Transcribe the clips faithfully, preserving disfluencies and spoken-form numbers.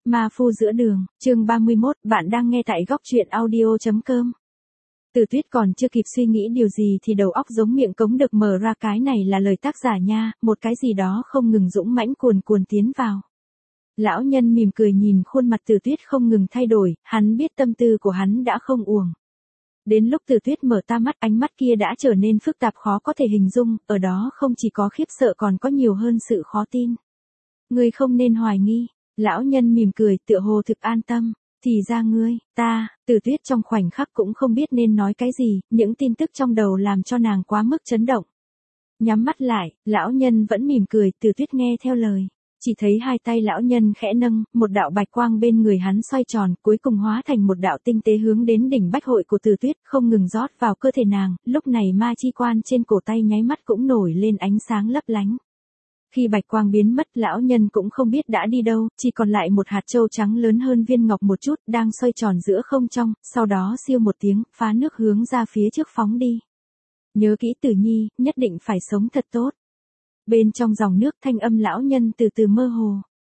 Ma phu giữa đường, chương ba mươi mốt, bạn đang nghe tại góc truyện audio chấm com. Từ Tuyết còn chưa kịp suy nghĩ điều gì thì đầu óc giống miệng cống được mở ra, cái này là lời tác giả nha, một cái gì đó không ngừng dũng mãnh cuồn cuồn tiến vào. Lão nhân mỉm cười nhìn khuôn mặt Từ Tuyết không ngừng thay đổi, hắn biết tâm tư của hắn đã không uổng. Đến lúc Từ Tuyết mở ta mắt, ánh mắt kia đã trở nên phức tạp khó có thể hình dung, ở đó không chỉ có khiếp sợ còn có nhiều hơn sự khó tin. Ngươi không nên hoài nghi. Lão nhân mỉm cười tựa hồ thực an tâm, thì ra ngươi, ta, Từ Tuyết trong khoảnh khắc cũng không biết nên nói cái gì, những tin tức trong đầu làm cho nàng quá mức chấn động. Nhắm mắt lại, lão nhân vẫn mỉm cười, Từ Tuyết nghe theo lời. Chỉ thấy hai tay lão nhân khẽ nâng, một đạo bạch quang bên người hắn xoay tròn, cuối cùng hóa thành một đạo tinh tế hướng đến đỉnh bách hội của Từ Tuyết, không ngừng rót vào cơ thể nàng, lúc này ma chi quan trên cổ tay nháy mắt cũng nổi lên ánh sáng lấp lánh. Khi bạch quang biến mất, lão nhân cũng không biết đã đi đâu, chỉ còn lại một hạt châu trắng lớn hơn viên ngọc một chút, đang xoay tròn giữa không trong, sau đó siêu một tiếng, phá nước hướng ra phía trước phóng đi. Nhớ kỹ Tử Nhi, nhất định phải sống thật tốt. Bên trong dòng nước, thanh âm lão nhân từ từ mơ hồ.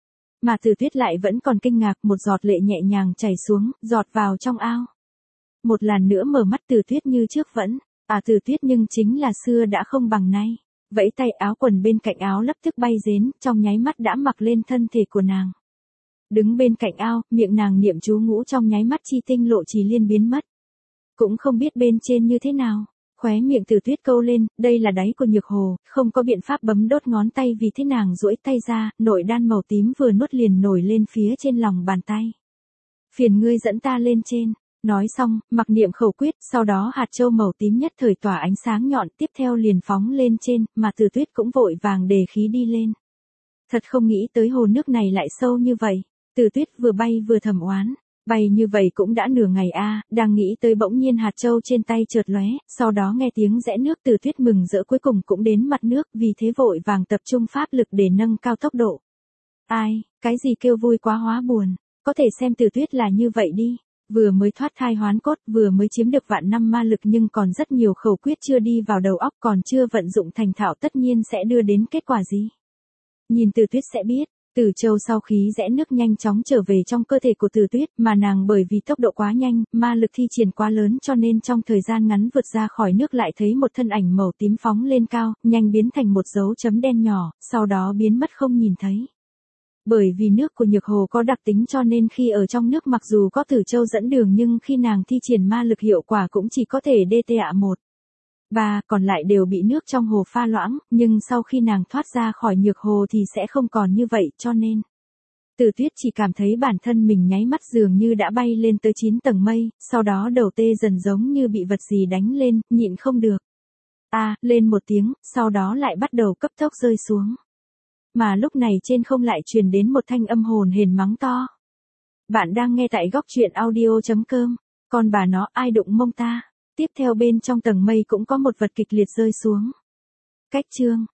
Mà Từ Tuyết lại vẫn còn kinh ngạc, một giọt lệ nhẹ nhàng chảy xuống, giọt vào trong ao. Một lần nữa mở mắt, Từ Tuyết như trước vẫn, à Từ Tuyết nhưng chính là xưa đã không bằng nay. Vẫy tay, áo quần bên cạnh áo lập tức bay đến, trong nháy mắt đã mặc lên thân thể của nàng. Đứng bên cạnh ao, miệng nàng niệm chú ngũ, trong nháy mắt chi tinh lộ trì liên biến mất. Cũng không biết bên trên như thế nào, khóe miệng Từ Tuyết câu lên, đây là đáy của nhược hồ, không có biện pháp bấm đốt ngón tay vì thế nàng duỗi tay ra, nội đan màu tím vừa nuốt liền nổi lên phía trên lòng bàn tay. Phiền ngươi dẫn ta lên trên. Nói xong, mặc niệm khẩu quyết, sau đó hạt châu màu tím nhất thời tỏa ánh sáng nhọn, tiếp theo liền phóng lên trên, mà Từ Tuyết cũng vội vàng đề khí đi lên. Thật không nghĩ tới hồ nước này lại sâu như vậy. Từ Tuyết vừa bay vừa thầm oán, bay như vậy cũng đã nửa ngày a, à, đang nghĩ tới bỗng nhiên hạt châu trên tay chợt lóe, sau đó nghe tiếng rẽ nước, Từ Tuyết mừng rỡ cuối cùng cũng đến mặt nước, vì thế vội vàng tập trung pháp lực để nâng cao tốc độ. Ai, cái gì kêu vui quá hóa buồn, có thể xem Từ Tuyết là như vậy đi. Vừa mới thoát thai hoán cốt, vừa mới chiếm được vạn năm ma lực nhưng còn rất nhiều khẩu quyết chưa đi vào đầu óc, còn chưa vận dụng thành thạo, tất nhiên sẽ đưa đến kết quả gì. Nhìn Từ Tuyết sẽ biết, Từ Châu sau khí rẽ nước nhanh chóng trở về trong cơ thể của Từ Tuyết, mà nàng bởi vì tốc độ quá nhanh, ma lực thi triển quá lớn cho nên trong thời gian ngắn vượt ra khỏi nước lại thấy một thân ảnh màu tím phóng lên cao, nhanh biến thành một dấu chấm đen nhỏ, sau đó biến mất không nhìn thấy. Bởi vì nước của nhược hồ có đặc tính cho nên khi ở trong nước mặc dù có Tử Châu dẫn đường nhưng khi nàng thi triển ma lực hiệu quả cũng chỉ có thể đê tê ạ một. Ba, còn lại đều bị nước trong hồ pha loãng, nhưng sau khi nàng thoát ra khỏi nhược hồ thì sẽ không còn như vậy, cho nên Từ Tuyết chỉ cảm thấy bản thân mình nháy mắt dường như đã bay lên tới chín tầng mây, sau đó đầu tê dần giống như bị vật gì đánh lên, nhịn không được. À, lên một tiếng, sau đó lại bắt đầu cấp tốc rơi xuống. Mà lúc này trên không lại truyền đến một thanh âm hồn hển mắng to. Bạn đang nghe tại góc truyện audio chấm com, con bà nó ai đụng mông ta. Tiếp theo bên trong tầng mây cũng có một vật kịch liệt rơi xuống. Cách chương,